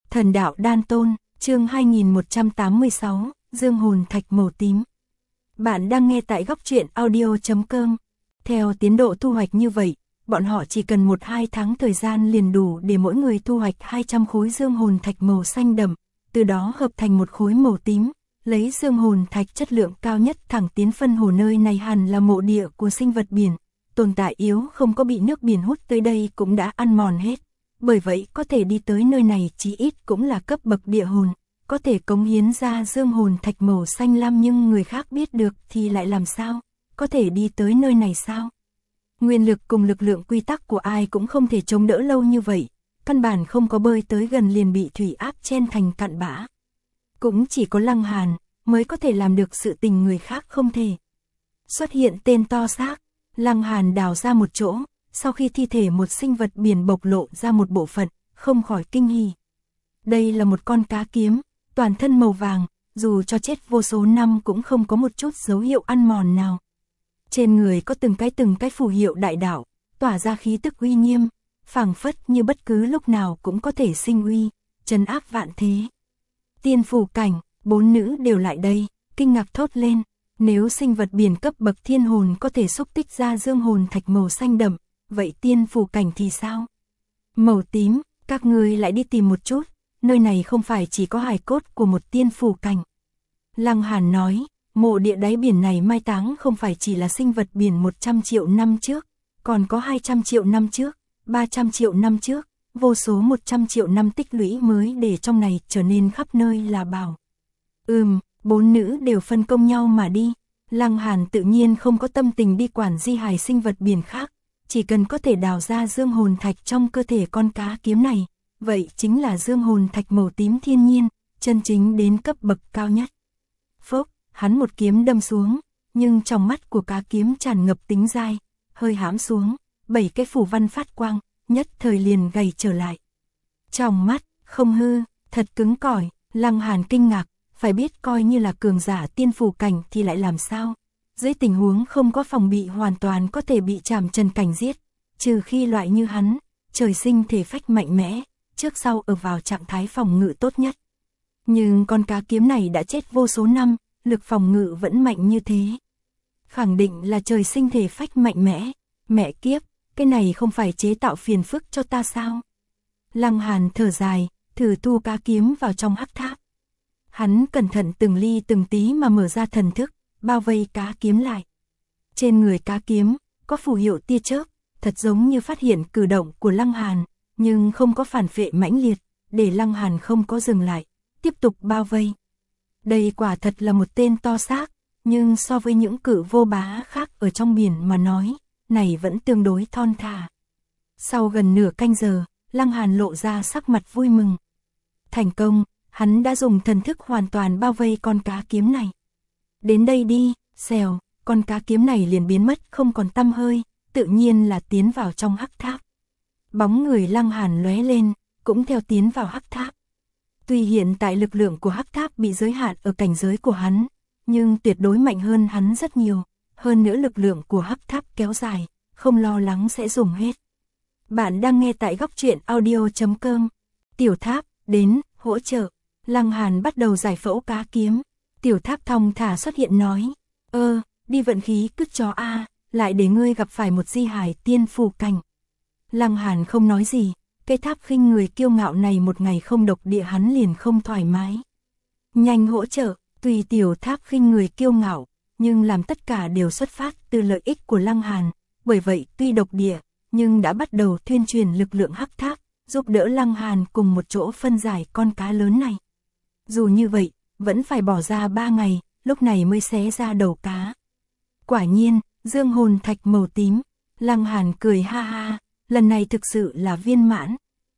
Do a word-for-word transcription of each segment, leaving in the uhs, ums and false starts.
Thần đạo đan tôn, chương hai nghìn một trăm tám mươi sáu, dương hồn thạch màu tím. Bạn đang nghe tại góc truyện audio chấm com. Theo tiến độ thu hoạch như vậy, bọn họ chỉ cần một hai tháng thời gian liền đủ để mỗi người thu hoạch hai trăm khối dương hồn thạch màu xanh đậm, từ đó hợp thành một khối màu tím, lấy dương hồn thạch chất lượng cao nhất thẳng tiến phân hồ. Nơi này hẳn là mộ địa của sinh vật biển, tồn tại yếu không có bị nước biển hút tới đây cũng đã ăn mòn hết. Bởi vậy có thể đi tới nơi này chí ít cũng là cấp bậc địa hồn, có thể cống hiến ra dương hồn thạch màu xanh lam, nhưng người khác biết được thì lại làm sao? Có thể đi tới nơi này sao? Nguyên lực cùng lực lượng quy tắc của ai cũng không thể chống đỡ lâu như vậy, căn bản không có bơi tới gần liền bị thủy áp chen thành cặn bã. Cũng chỉ có Lăng Hàn mới có thể làm được sự tình người khác không thể. Xuất hiện tên to xác, Lăng Hàn đào ra một chỗ, sau khi thi thể một sinh vật biển bộc lộ ra một bộ phận, không khỏi kinh hỉ. Đây là một con cá kiếm, toàn thân màu vàng, dù cho chết vô số năm cũng không có một chút dấu hiệu ăn mòn nào. Trên người có từng cái từng cái phù hiệu đại đạo, tỏa ra khí tức uy nghiêm, phảng phất như bất cứ lúc nào cũng có thể sinh uy, trấn áp vạn thế. Tiên phủ cảnh, bốn nữ đều lại đây, kinh ngạc thốt lên, nếu sinh vật biển cấp bậc thiên hồn có thể xúc tích ra dương hồn thạch màu xanh đậm, vậy tiên phủ cảnh thì sao? Màu tím, các ngươi lại đi tìm một chút, nơi này không phải chỉ có hài cốt của một tiên phủ cảnh. Lăng Hàn nói, mộ địa đáy biển này mai táng không phải chỉ là sinh vật biển một trăm triệu năm trước, còn có hai trăm triệu năm trước, ba trăm triệu năm trước, vô số một trăm triệu năm tích lũy mới để trong này trở nên khắp nơi là bảo. Ừm, bốn nữ đều phân công nhau mà đi. Lăng Hàn tự nhiên không có tâm tình đi quản di hài sinh vật biển khác, chỉ cần có thể đào ra dương hồn thạch trong cơ thể con cá kiếm này, vậy chính là dương hồn thạch màu tím thiên nhiên, chân chính đến cấp bậc cao nhất. Phốc, hắn một kiếm đâm xuống, nhưng trong mắt của cá kiếm tràn ngập tính dai, hơi hãm xuống, bảy cái phù văn phát quang, nhất thời liền gầy trở lại. Trong mắt, không hư, thật cứng cỏi. Lăng Hàn kinh ngạc, phải biết coi như là cường giả tiên phù cảnh thì lại làm sao? Dưới tình huống không có phòng bị hoàn toàn có thể bị Trảm Trần cảnh giết, trừ khi loại như hắn, trời sinh thể phách mạnh mẽ, trước sau ở vào trạng thái phòng ngự tốt nhất. Nhưng con cá kiếm này đã chết vô số năm, lực phòng ngự vẫn mạnh như thế. Khẳng định là trời sinh thể phách mạnh mẽ, mẹ kiếp, cái này không phải chế tạo phiền phức cho ta sao? Lăng Hàn thở dài, thử thu cá kiếm vào trong hắc tháp. Hắn cẩn thận từng ly từng tí mà mở ra thần thức, bao vây cá kiếm lại. Trên người cá kiếm, có phù hiệu tia chớp, thật giống như phát hiện cử động của Lăng Hàn, nhưng không có phản phệ mãnh liệt, để Lăng Hàn không có dừng lại, tiếp tục bao vây. Đây quả thật là một tên to xác, nhưng so với những cự vô bá khác ở trong biển mà nói, này vẫn tương đối thon thả. Sau gần nửa canh giờ, Lăng Hàn lộ ra sắc mặt vui mừng. Thành công, hắn đã dùng thần thức hoàn toàn bao vây con cá kiếm này. Đến đây đi, xèo, con cá kiếm này liền biến mất không còn tăm hơi, tự nhiên là tiến vào trong hắc tháp. Bóng người Lăng Hàn lóe lên, cũng theo tiến vào hắc tháp. Tuy hiện tại lực lượng của hắc tháp bị giới hạn ở cảnh giới của hắn, nhưng tuyệt đối mạnh hơn hắn rất nhiều, hơn nữa lực lượng của hắc tháp kéo dài, không lo lắng sẽ dùng hết. Bạn đang nghe tại góc truyện audio chấm com. Tiểu tháp, đến, hỗ trợ. Lăng Hàn bắt đầu giải phẫu cá kiếm. Tiểu tháp thong thả xuất hiện nói, ơ, đi vận khí cứt chó a, lại để ngươi gặp phải một di hải tiên phù cảnh. Lăng Hàn không nói gì, cái tháp khinh người kiêu ngạo này một ngày không độc địa hắn liền không thoải mái. Nhanh hỗ trợ, tùy tiểu tháp khinh người kiêu ngạo, nhưng làm tất cả đều xuất phát từ lợi ích của Lăng Hàn, bởi vậy tuy độc địa, nhưng đã bắt đầu tuyên truyền lực lượng hắc tháp, giúp đỡ Lăng Hàn cùng một chỗ phân giải con cá lớn này. Dù như vậy, vẫn phải bỏ ra ba ngày, lúc này mới xé ra đầu cá. Quả nhiên, dương hồn thạch màu tím, Lăng Hàn cười ha ha, lần này thực sự là viên mãn.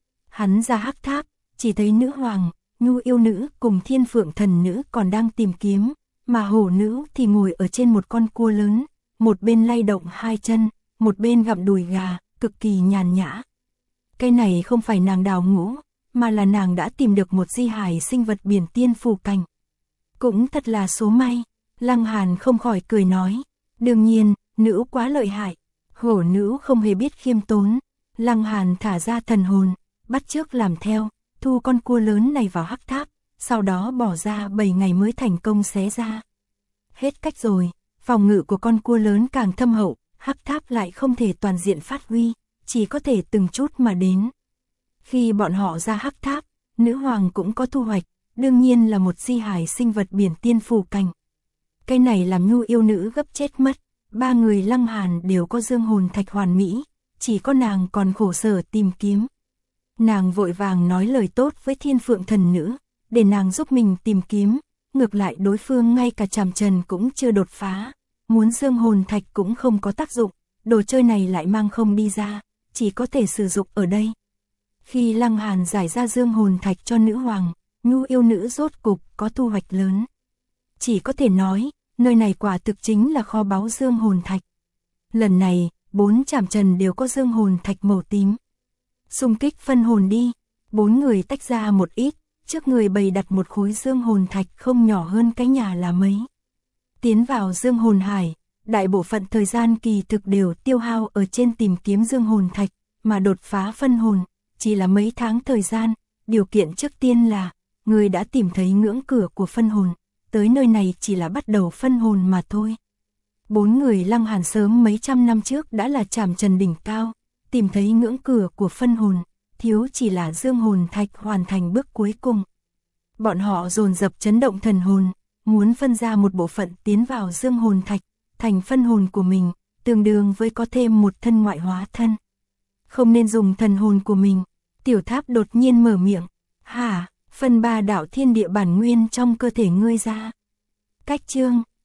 Hắn ra hắc tháp, chỉ thấy nữ hoàng, nhu yêu nữ cùng thiên phượng thần nữ còn đang tìm kiếm, mà hổ nữ thì ngồi ở trên một con cua lớn, một bên lay động hai chân, một bên gặm đùi gà, cực kỳ nhàn nhã. Cái này không phải nàng đào ngũ, mà là nàng đã tìm được một di hài sinh vật biển tiên phù cảnh. Cũng thật là số may, Lăng Hàn không khỏi cười nói, đương nhiên, nữ quá lợi hại, hổ nữ không hề biết khiêm tốn. Lăng Hàn thả ra thần hồn, bắt chước làm theo, thu con cua lớn này vào hắc tháp, sau đó bỏ ra bảy ngày mới thành công xé ra. Hết cách rồi, phòng ngự của con cua lớn càng thâm hậu, hắc tháp lại không thể toàn diện phát huy, chỉ có thể từng chút mà đến. Khi bọn họ ra hắc tháp, nữ hoàng cũng có thu hoạch, đương nhiên là một di hải sinh vật biển tiên phù cành. Cái này làm Nhu yêu nữ gấp chết mất, ba người Lăng Hàn đều có dương hồn thạch hoàn mỹ, chỉ có nàng còn khổ sở tìm kiếm. Nàng vội vàng nói lời tốt với Thiên Phượng thần nữ, để nàng giúp mình tìm kiếm, ngược lại đối phương ngay cả chàm trần cũng chưa đột phá, muốn dương hồn thạch cũng không có tác dụng, đồ chơi này lại mang không đi ra, chỉ có thể sử dụng ở đây. Khi Lăng Hàn giải ra dương hồn thạch cho nữ hoàng, Nhu yêu nữ rốt cục có thu hoạch lớn. Chỉ có thể nói, nơi này quả thực chính là kho báu dương hồn thạch. Lần này, bốn chàm trần đều có dương hồn thạch màu tím. Xung kích phân hồn đi, bốn người tách ra một ít, trước người bày đặt một khối dương hồn thạch không nhỏ hơn cái nhà là mấy. Tiến vào dương hồn hải, đại bộ phận thời gian kỳ thực đều tiêu hao ở trên tìm kiếm dương hồn thạch, mà đột phá phân hồn, chỉ là mấy tháng thời gian, điều kiện trước tiên là, người đã tìm thấy ngưỡng cửa của phân hồn, tới nơi này chỉ là bắt đầu phân hồn mà thôi. Bốn người Lăng Hàn sớm mấy trăm năm trước đã là chàm trần đỉnh cao, tìm thấy ngưỡng cửa của phân hồn, thiếu chỉ là dương hồn thạch hoàn thành bước cuối cùng. Bọn họ dồn dập chấn động thần hồn, muốn phân ra một bộ phận tiến vào dương hồn thạch, thành phân hồn của mình, tương đương với có thêm một thân ngoại hóa thân. Không nên dùng thần hồn của mình, Tiểu Tháp đột nhiên mở miệng, hả, phân ba đạo thiên địa bản nguyên trong cơ thể ngươi ra. Cách chương